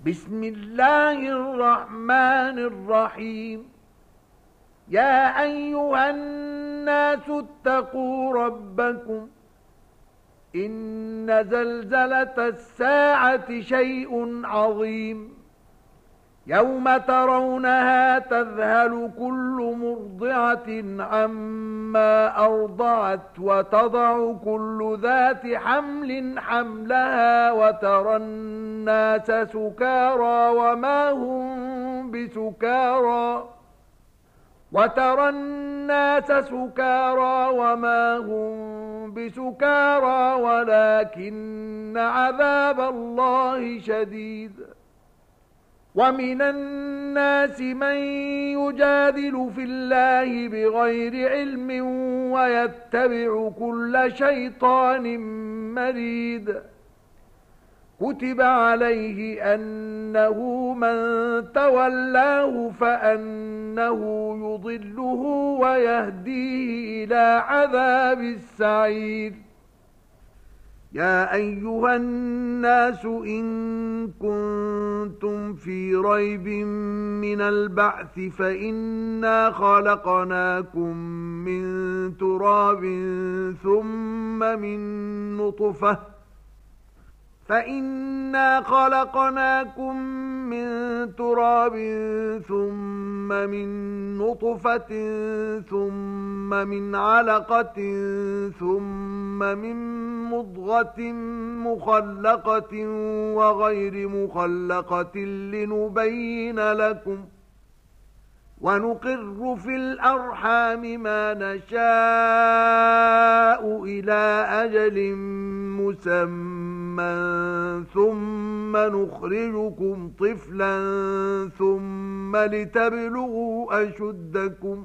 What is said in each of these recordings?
بسم الله الرحمن الرحيم. يا أيها الناس اتقوا ربكم، إن زلزلة الساعة شيء عظيم. يوم ترونها تذهل كل مرضعة عما أرضعت وتضع كل ذات حمل حملها وترى الناس سكارى وما هم بسكارى ولكن عذاب الله شديد. ومن الناس من يجادل في الله بغير علم ويتبع كل شيطان مريد. كتب عليه أنه من تولاه فأنه يضله ويهديه إلى عذاب السعير. يا أيها الناس إن كنتم في ريب من البعث فإنا خلقناكم من تراب ثم من نطفة ثم من علقة ثم من مضغة مخلقة وغير مخلقة لنبين لكم، ونقر في الأرحام ما نشاء إلى أجل مسمى ثم نخرجكم طفلا ثم لتبلغوا أشدكم.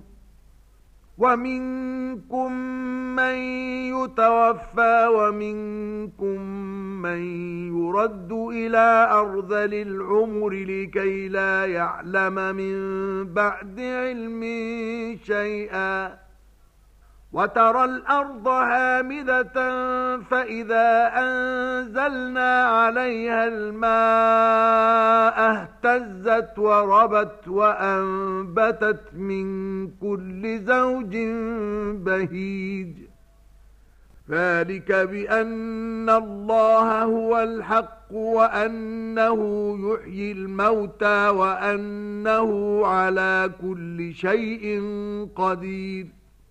ومنكم من يتوفى ومنكم من يرد إلى أرذل العمر لكي لا يعلم من بعد علم شيئا. وترى الأرض هامدة فإذا أنزلنا عليها الماء اهتزت وربت وأنبتت من كل زوج بهيج. ذلك بأن الله هو الحق وأنه يحيي الموتى وأنه على كل شيء قدير،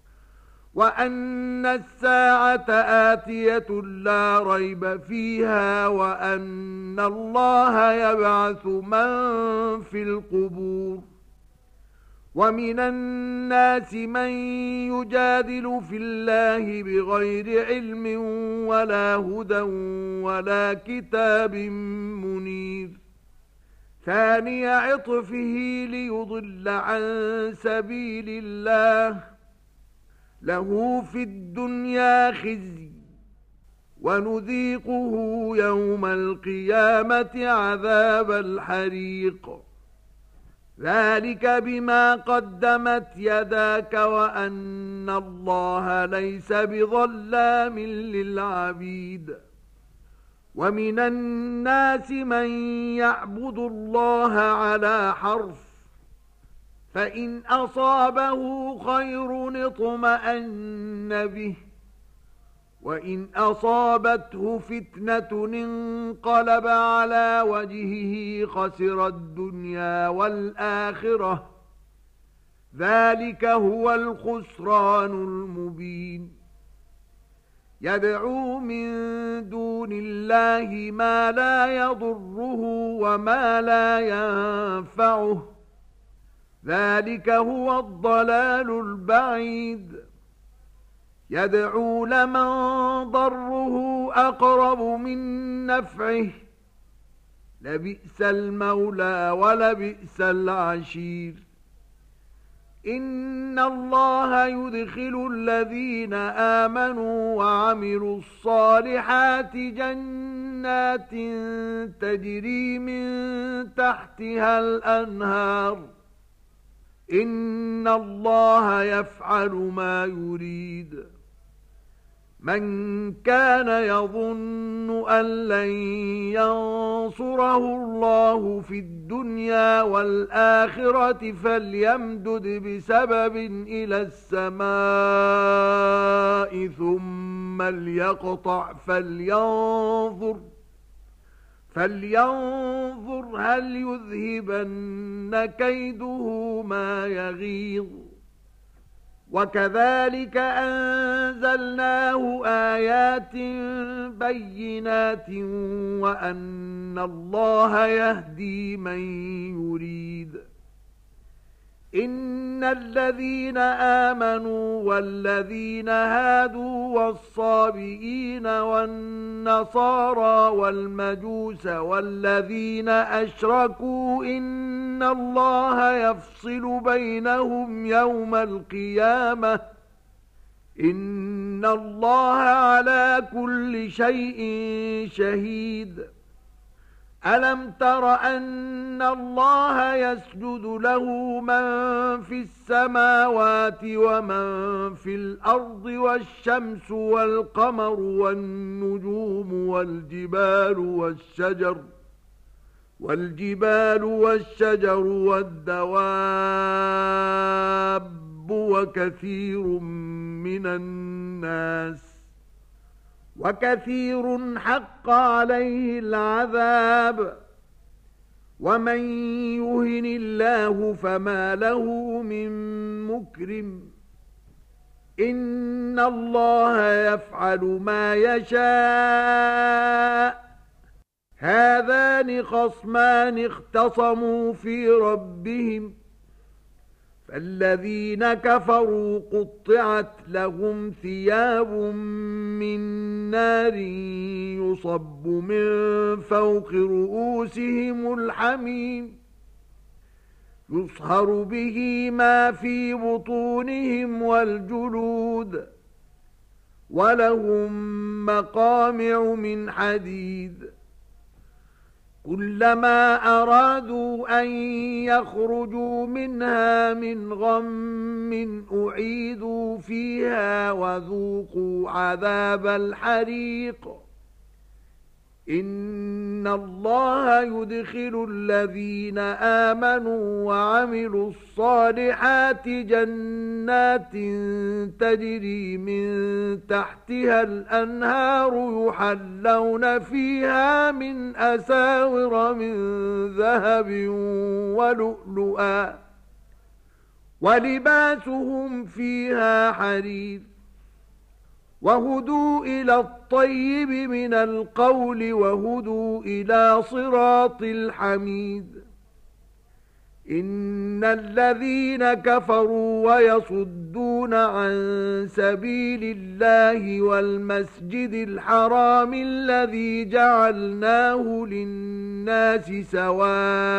وأن الساعة آتية لا ريب فيها، وأن الله يبعث من في القبور. ومن الناس من يجادل في الله بغير علم ولا هدى ولا كتاب منير. ثاني عطفه ليضل عن سبيل الله، له في الدنيا خزي ونذيقه يوم القيامة عذاب الحريق. ذلك بما قدمت يداك وأن الله ليس بظلام للعبيد. ومن الناس من يعبد الله على حرف، فإن أصابه خير اطمأن به، وإن أصابته فتنة انقلب على وجهه خسر الدنيا والآخرة. ذلك هو الخسران المبين. يدعو من دون الله ما لا يضره وما لا ينفعه، ذلك هو الضلال البعيد. يدعو لمن ضره أقرب من نفعه، لبئس المولى ولبئس العشير. إن الله يدخل الذين آمنوا وعملوا الصالحات جنات تجري من تحتها الأنهار. إن الله يفعل ما يريد. من كان يظن أن لن ينصره الله في الدنيا والآخرة فليمدد بسبب إلى السماء ثم ليقطع فلينظر هل يذهبن كيده ما يغيظ. وكذلك أنزلناه آيات بينات وأن الله يهدي من يريد. إن الذين آمنوا والذين هادوا والصابئين والنصارى والمجوس والذين أشركوا إن الله يفصل بينهم يوم القيامة إن الله على كل شيء شهيد. ألم تر أن الله يسجد له من في السماوات ومن في الأرض والشمس والقمر والنجوم والجبال والشجر والدواب وكثير من الناس وكثير حق عليه العذاب ومن يهن الله فما له من مكرم. إن الله يفعل ما يشاء. هذان خصمان اختصموا في ربهم فالذين كفروا قطعت لهم ثياب من نار يصب من فوق رؤوسهم الحميم يصهر به ما في بطونهم والجلود ولهم مقامع من حديد. كلما أرادوا أن يخرجوا منها من غم أعيدوا فيها وذوقوا عذاب الحريق. إن الله يدخل الذين آمنوا وعملوا الصالحات جنات تجري من تحتها الأنهار يحلون فيها من أساور من ذهب ولؤلؤا ولباسهم فيها حرير وهدوا إلى الطيب من القول وهدوا إلى صراط الحميد. إن الذين كفروا ويصدون عن سبيل الله والمسجد الحرام الذي جعلناه للناس سواء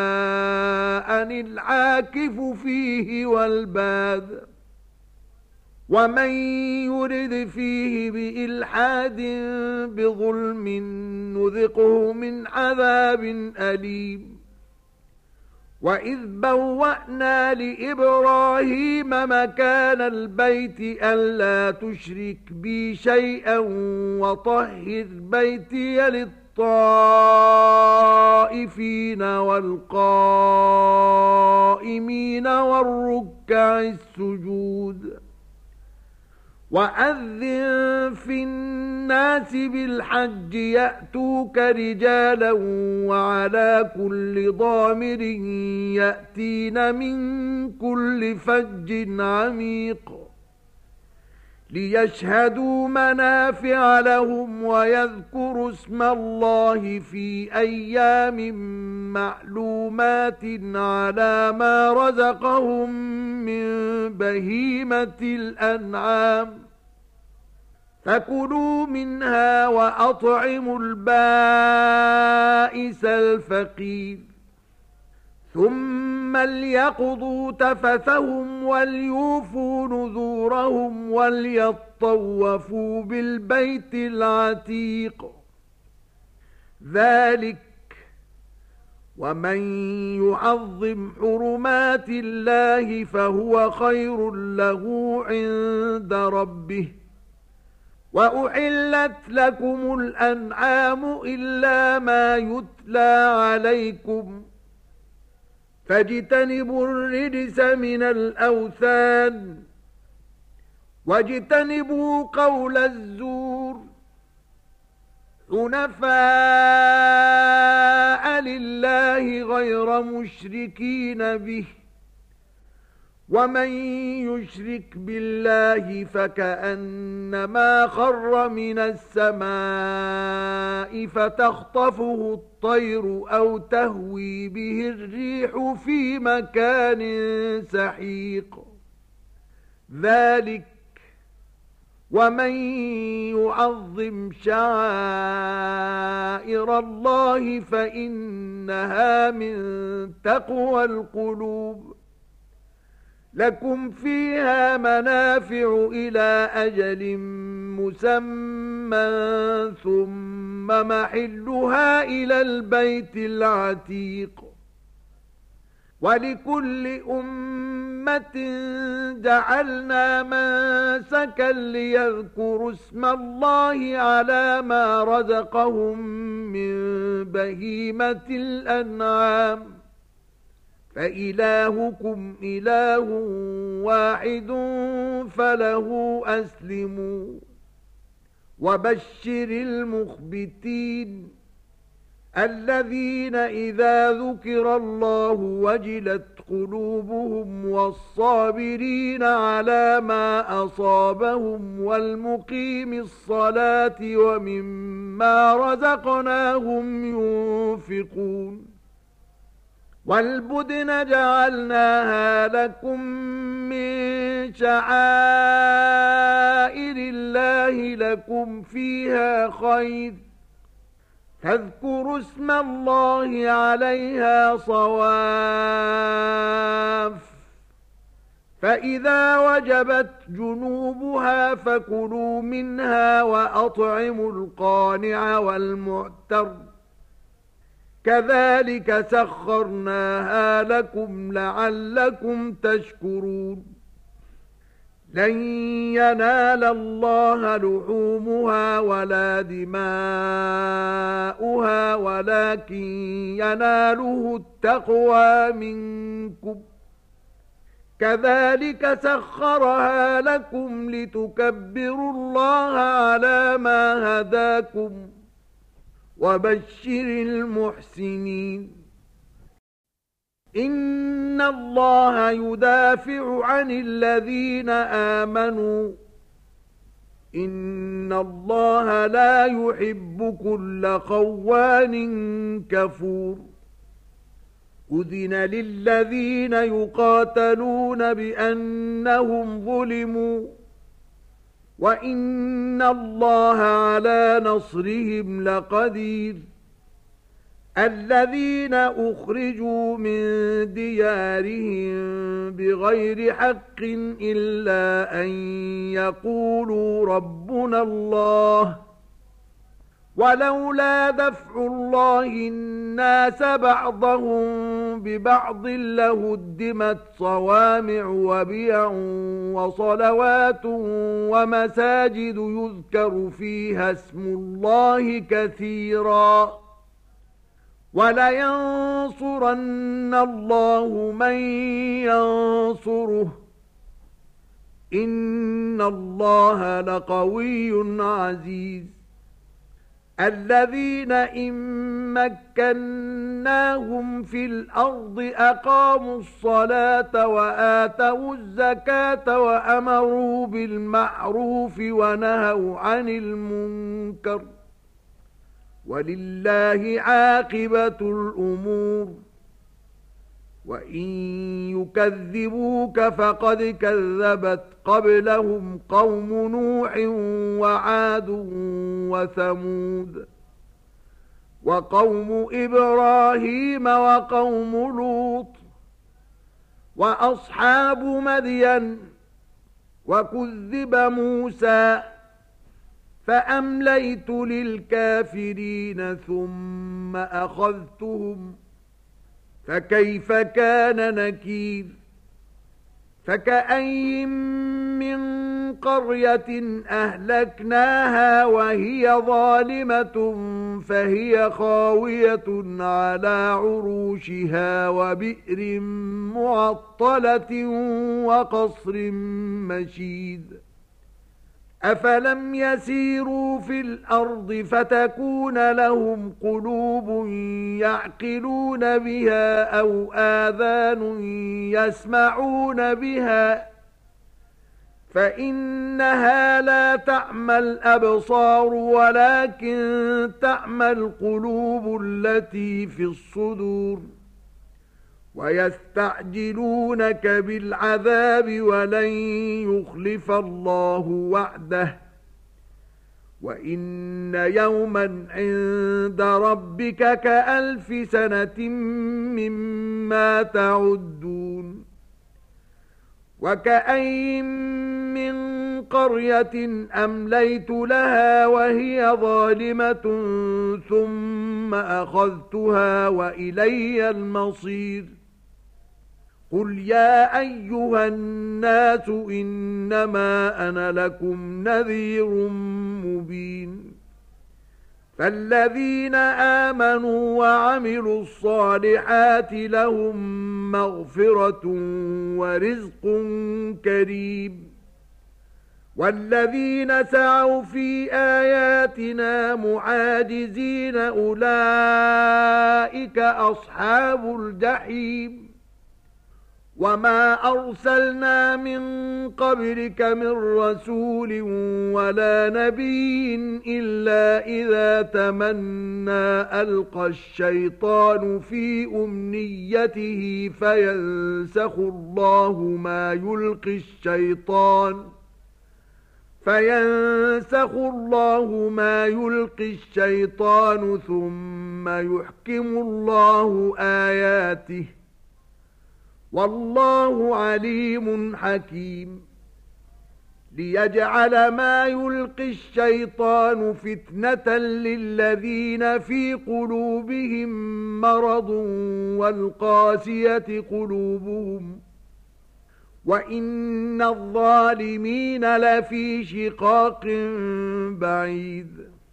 العاكف فيه والباد ومن يرد فيه بإلحاد بظلم نذقه من عذاب أليم. وإذ بوأنا لإبراهيم مكان البيت ألا تشرك بي شيئا وطهر بيتي للطائفين والقائمين والركع السجود. وأذن في الناس بالحج يأتوك رجالا وعلى كل ضامر يأتين من كل فج عميق ليشهدوا منافع لهم ويذكروا اسم الله في أيام معلومات على ما رزقهم من بهيمة الأنعام فكلوا منها وأطعموا البائس الفقير ثم ليقضوا تفثهم وليوفوا نذورهم وليطوفوا بالبيت العتيق. ذلك ومن يعظم حرمات الله فهو خير له عند ربه وأحلت لكم الأنعام إلا ما يتلى عليكم فاجتنبوا الرجس من الأوثان واجتنبوا قول الزور حنفاء لله غير مشركين به ومن يشرك بالله فكأنما خر من السماء فتخطفه الطير أو تهوي به الريح في مكان سحيق ذلك ومن يعظم شعائر الله فإنها من تقوى القلوب لكم فيها منافع إلى أجل مسمى ثم محلها إلى البيت العتيق ولكل أمة جعلنا منسكا ليذكروا اسم الله على ما رزقهم من بهيمة الأنعام فإلهكم إله واحد فله أسلموا وبشر المخبتين الذين إذا ذكر الله وجلت قلوبهم والصابرين على ما أصابهم والمقيم الصلاة ومما رزقناهم ينفقون والبدن جعلناها لكم من شعائر الله لكم فيها خير فاذكروا اسم الله عليها صواف فإذا وجبت جنوبها فكلوا منها وأطعموا القانع والمعتر كذلك سخرناها لكم لعلكم تشكرون لن ينال الله لحومها ولا دماؤها ولكن يناله التقوى منكم كذلك سخرها لكم لتكبروا الله على ما هداكم وبشر المحسنين إن الله يدافع عن الذين آمنوا إن الله لا يحب كل خوان كفور أذن للذين يقاتلون بأنهم ظلموا وإن الله على نصرهم لقدير الذين أخرجوا من ديارهم بغير حق إلا أن يقولوا ربنا الله ولولا دفع الله الناس بعضهم ببعض لهدمت صوامع وبيع وصلوات ومساجد يذكر فيها اسم الله كثيرا ولينصرن الله من ينصره إن الله لقوي عزيز الذين إن مكناهم في الأرض أقاموا الصلاة وآتوا الزكاة وأمروا بالمعروف ونهوا عن المنكر ولله عاقبة الأمور وإن يكذبوك فقد كذبت قبلهم قوم نوح وعاد وثمود وقوم إبراهيم وقوم لوط وأصحاب مدين وكذب موسى فأمليت للكافرين ثم أخذتهم فكيف كان نكير فكأين من قرية أهلكناها وهي ظالمة فهي خاوية على عروشها وبئر معطلة وقصر مشيد أفلم يسيروا في الأرض فتكون لهم قلوب يعقلون بها أو آذان يسمعون بها فإنها لا تعمى الأبصار ولكن تعمى القلوب التي في الصدور ويستعجلونك بالعذاب ولن يخلف الله وعده وإن يوما عند ربك كألف سنة مما تعدون وكأين من قرية أمليت لها وهي ظالمة ثم أخذتها وإلي المصير قل يا أيها الناس إنما أنا لكم نذير مبين فالذين آمنوا وعملوا الصالحات لهم مغفرة ورزق كريم والذين سعوا في آياتنا معاجزين أولئك أصحاب الجحيم وما أرسلنا من قبلك من رسول ولا نبي إلا إذا تمنى ألقى الشيطان في أمنيته فينسخ الله ما يلقي الشيطان ثم يحكم الله آياته والله عليم حكيم ليجعل ما يلقي الشيطان فتنة للذين في قلوبهم مرض والقاسية قلوبهم وإن الظالمين لفي شقاق بعيد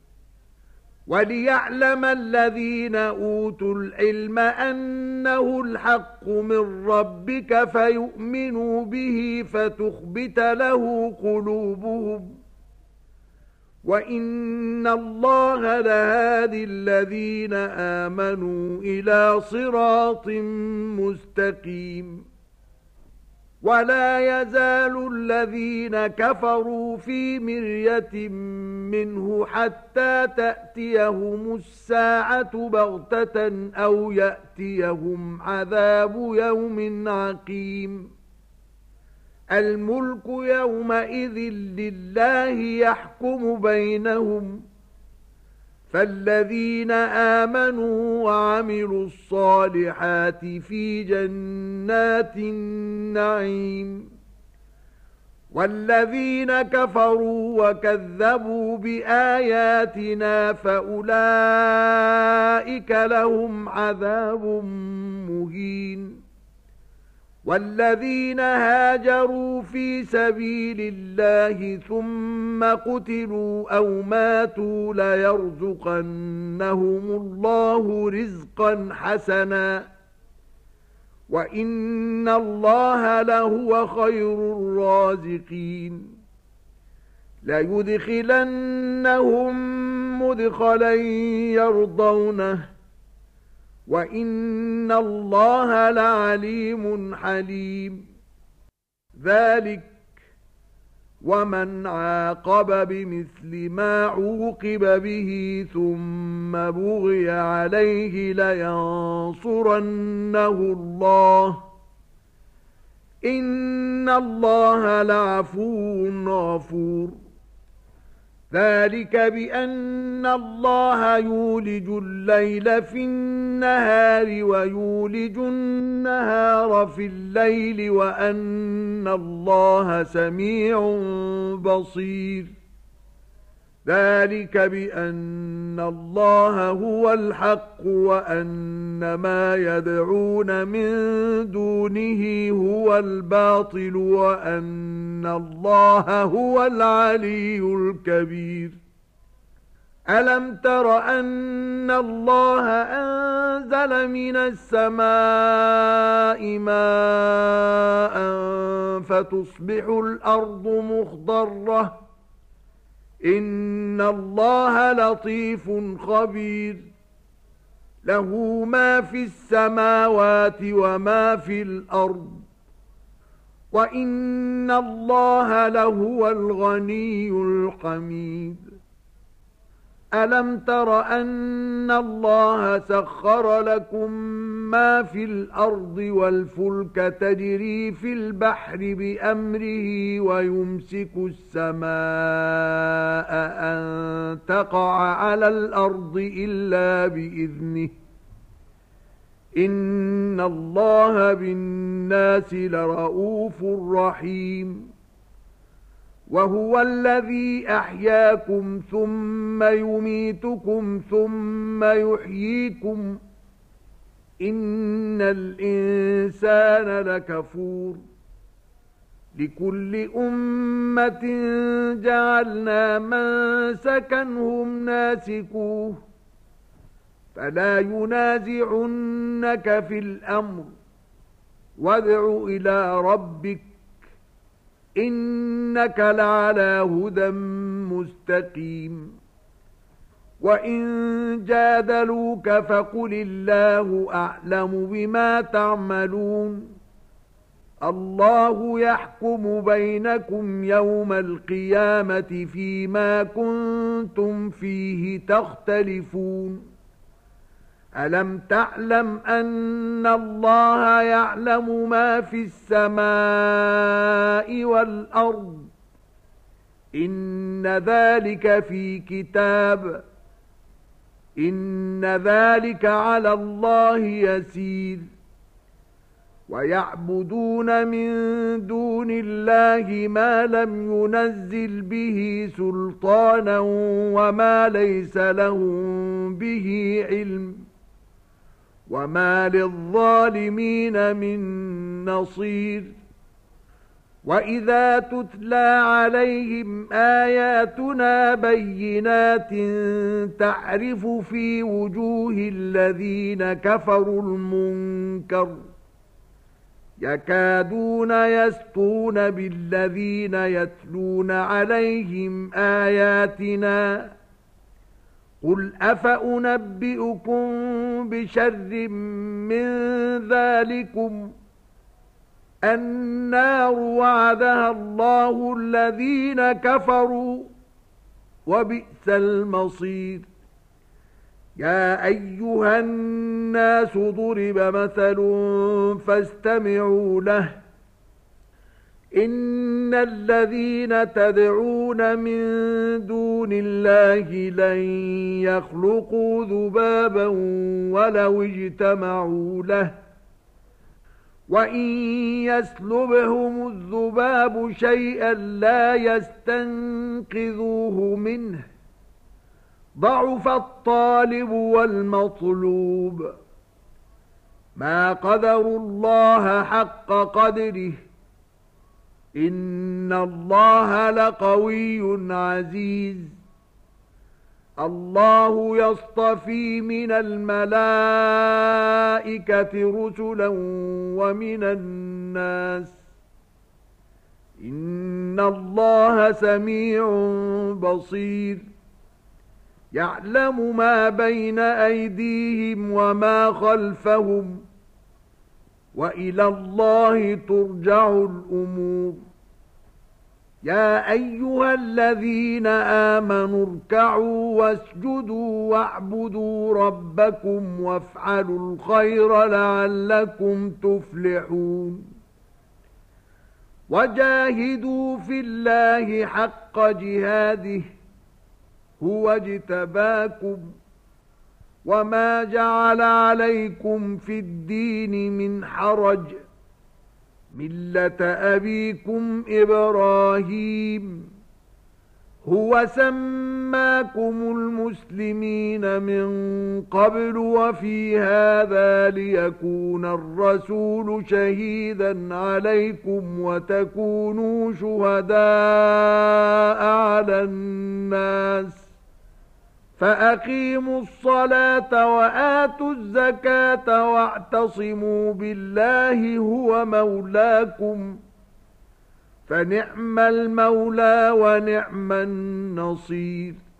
وليعلم الذين أوتوا العلم أنه الحق من ربك فيؤمنوا به فتخبت له قلوبهم وإن الله لهادي الذين آمنوا إلى صراط مستقيم ولا يزال الذين كفروا في مرية منه حتى تأتيهم الساعة بغتة أو يأتيهم عذاب يوم عقيم الملك يومئذ لله يحكم بينهم فالذين آمنوا وعملوا الصالحات في جنات النعيم والذين كفروا وكذبوا بآياتنا فأولئك لهم عذاب مهين والذين هاجروا في سبيل الله ثم قتلوا أو ماتوا ليرزقنهم الله رزقا حسنا وإن الله لهو خير الرازقين ليدخلنهم مدخلا يرضونه وإن الله لعليم حليم ذلك ومن عاقب بمثل ما عوقب به ثم بغي عليه لينصرنه الله إن الله لعفو غفور ذلك بأن الله يولج الليل في النهار ويولج النهار في الليل وأن الله سميع بصير ذلك بأن الله هو الحق وأن ما يدعون من دونه هو الباطل وأن الله هو العلي الكبير ألم تر أن الله أنزل من السماء ماء فتصبح الأرض مخضرة إن الله لطيف خبير له ما في السماوات وما في الأرض وإن الله لهو الغني الحميد ألم تر أن الله سخر لكم ما في الأرض والفلك تجري في البحر بأمره ويمسك السماء أن تقع على الأرض إلا بإذنه إن الله بالناس لرؤوف رحيم وهو الذي أحياكم ثم يميتكم ثم يحييكم إن الإنسان لكفور لكل أمة جعلنا منسكا هم ناسكوه فلا ينازعنك في الأمر وادع إلى ربك إنك لعلى هدى مستقيم وإن جادلوك فقل الله أعلم بما تعملون الله يحكم بينكم يوم القيامة فيما كنتم فيه تختلفون ألم تعلم أن الله يعلم ما في السماء والأرض إن ذلك في كتاب إن ذلك على الله يسير ويعبدون من دون الله ما لم ينزل به سلطانا وما ليس لهم به علم وما للظالمين من نصير وإذا تتلى عليهم آياتنا بينات تعرف في وجوه الذين كفروا المنكر يكادون يسطون بالذين يتلون عليهم آياتنا قل أفأنبئكم بشر من ذلكم النار وعدها الله الذين كفروا وبئس المصير يا أيها الناس ضرب مثل فاستمعوا له إن الذين تدعون من دون الله لن يخلقوا ذبابا ولو اجتمعوا له وإن يسلبهم الذباب شيئا لا يستنقذوه منه ضعف الطالب والمطلوب ما قدروا الله حق قدره إن الله لقوي عزيز الله يصطفي من الملائكة رسلا ومن الناس إن الله سميع بصير يعلم ما بين أيديهم وما خلفهم وإلى الله ترجع الأمور يا أيها الذين آمنوا اركعوا واسجدوا واعبدوا ربكم وافعلوا الخير لعلكم تفلحون وجاهدوا في الله حق جهاده هو اجتباكم وما جعل عليكم في الدين من حرج ملة أبيكم إبراهيم هو سماكم المسلمين من قبل وفي هذا ليكون الرسول شهيدا عليكم وتكونوا شهداء على الناس فأقيموا الصلاة وآتوا الزكاة واعتصموا بالله هو مولاكم فنعم المولى ونعم النصير